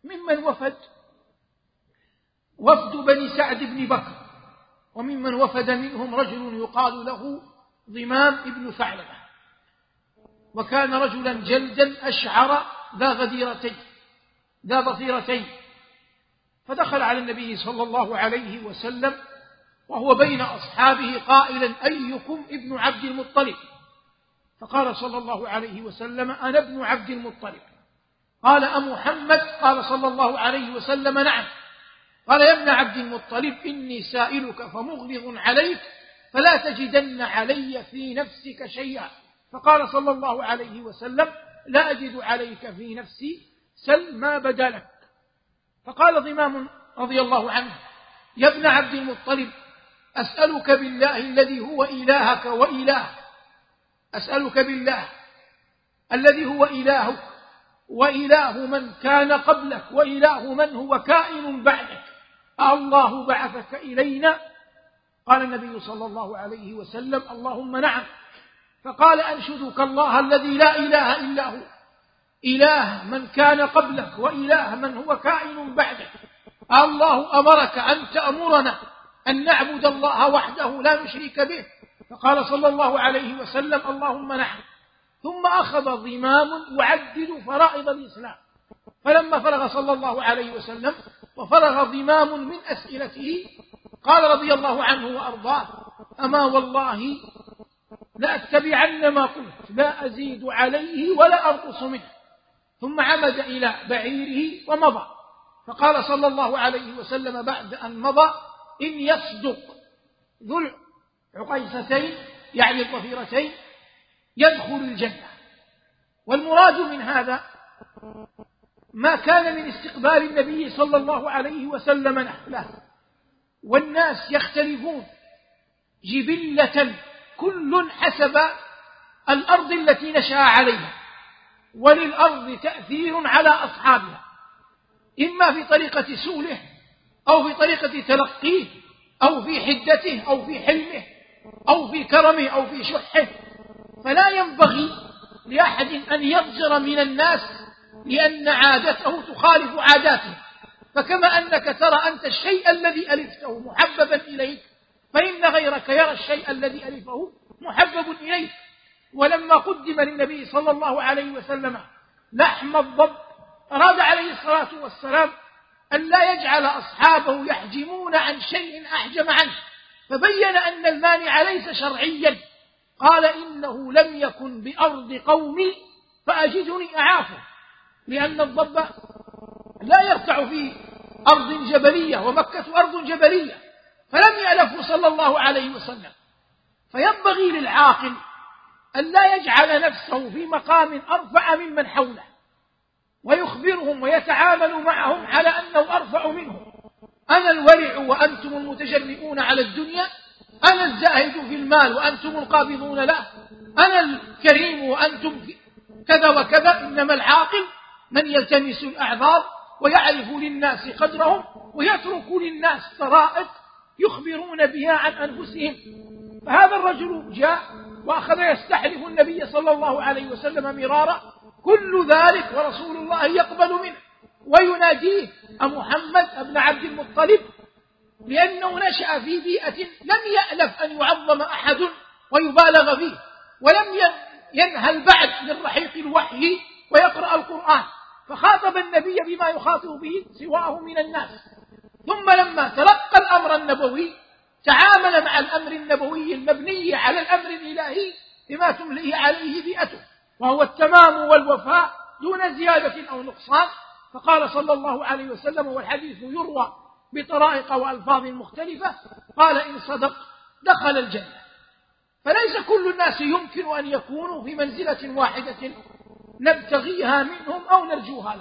ممن وفد بني سعد بن بكر، وممن وفد منهم رجل يقال له ضمام بن ثعلبة، وكان رجلا جلدا أشعر ذا ضفيرتين، فدخل على النبي صلى الله عليه وسلم وهو بين أصحابه قائلا: أيكم ابن عبد المطلب؟ فقال صلى الله عليه وسلم: أنا ابن عبد المطلب. قال: أمحمد؟ قال صلى الله عليه وسلم: نعم. قال: يا ابن عبد المطلب، إني سائلك فمغلظ عليك، فلا تجدن علي في نفسك شيئا. فقال صلى الله عليه وسلم: لا أجد عليك في نفسي، سل ما بدا لك. فقال ضمام رضي الله عنه: يا ابن عبد المطلب، أسألك بالله الذي هو إلهك وإله، أسألك بالله الذي هو إلهك وإله من كان قبلك وإله من هو كائن بعدك، الله بعثك إلينا؟ قال النبي صلى الله عليه وسلم: اللهم نعم. فقال: أنشدك الله الذي لا إله إلا هو، إله من كان قبلك وإله من هو كائن بعدك، الله أمرك أن تأمرنا أن نعبد الله وحده لا نشرك به؟ فقال صلى الله عليه وسلم: اللهم نعم. ثم أخذ ضمام يعدد فرائض الإسلام، فلما فرغ صلى الله عليه وسلم وفرغ ضمام من أسئلته قال رضي الله عنه وأرضاه: أما والله لأتبعن ما قلت، لا أزيد عليه ولا أنقص منه. ثم عمد إلى بعيره ومضى، فقال صلى الله عليه وسلم بعد أن مضى: إن يصدق ذو العقيصتين يعني الضفيرتين يدخل الجنة. والمراد من هذا ما كان من استقبال النبي صلى الله عليه وسلم له، والناس يختلفون جبلة كل حسب الأرض التي نشأ عليها، وللأرض تأثير على أصحابها، إما في طريقة سؤله أو في طريقة تلقيه أو في حدته أو في حلمه أو في كرمه أو في شحه. فلا ينبغي لأحد أن يضجر من الناس لأن عادته تخالف عاداته، فكما أنك ترى أنت الشيء الذي ألفته محببا إليك، فإن غيرك يرى الشيء الذي ألفه محبب إليك. ولما قدم للنبي صلى الله عليه وسلم لحم الضب أراد عليه الصلاة والسلام أن لا يجعل أصحابه يحجمون عن شيء أحجم عنه، فبين أن المانع ليس شرعيا. قال: إنه لم يكن بأرض قومي فأجدني أعافه، لأن الضب لا يرتع في أرض جبلية، ومكة أرض جبلية، فلم يألفه صلى الله عليه وسلم. فينبغي للعاقل أن لا يجعل نفسه في مقام أرفع ممن حوله، ويخبرهم ويتعامل معهم على أنه أرفع منهم. أنا الورع وأنتم المتجرئون على الدنيا، أنا الزاهد في المال وأنتم القابضون له، أنا الكريم وأنتم كذا وكذا. إنما العاقل من يلتمس الأعذار ويعرف للناس قدرهم ويترك للناس طرائق يخبرون بها عن أنفسهم. فهذا الرجل جاء وأخذ يستحلف النبي صلى الله عليه وسلم مرارا، كل ذلك ورسول الله يقبل منه ويناديه: أمحمد ابن عبد المطلب، لأنه نشأ في بيئة لم يألف أن يعظم أحد ويبالغ فيه، ولم ينهل بعد من رحيق الوحي ويقرأ القرآن، فخاطب النبي بما يخاطب به سواه من الناس. ثم لما تلقى الأمر النبوي تعامل مع الأمر النبوي المبني على الأمر الإلهي بما تمليه عليه بيئته، وهو التمام والوفاء دون زيادة أو نقصان. فقال صلى الله عليه وسلم، والحديث يروى بطرائق وألفاظ مختلفة، قال: إن صدق دخل الجنة. فليس كل الناس يمكن أن يكونوا في منزلة واحدة نبتغيها منهم أو نرجوها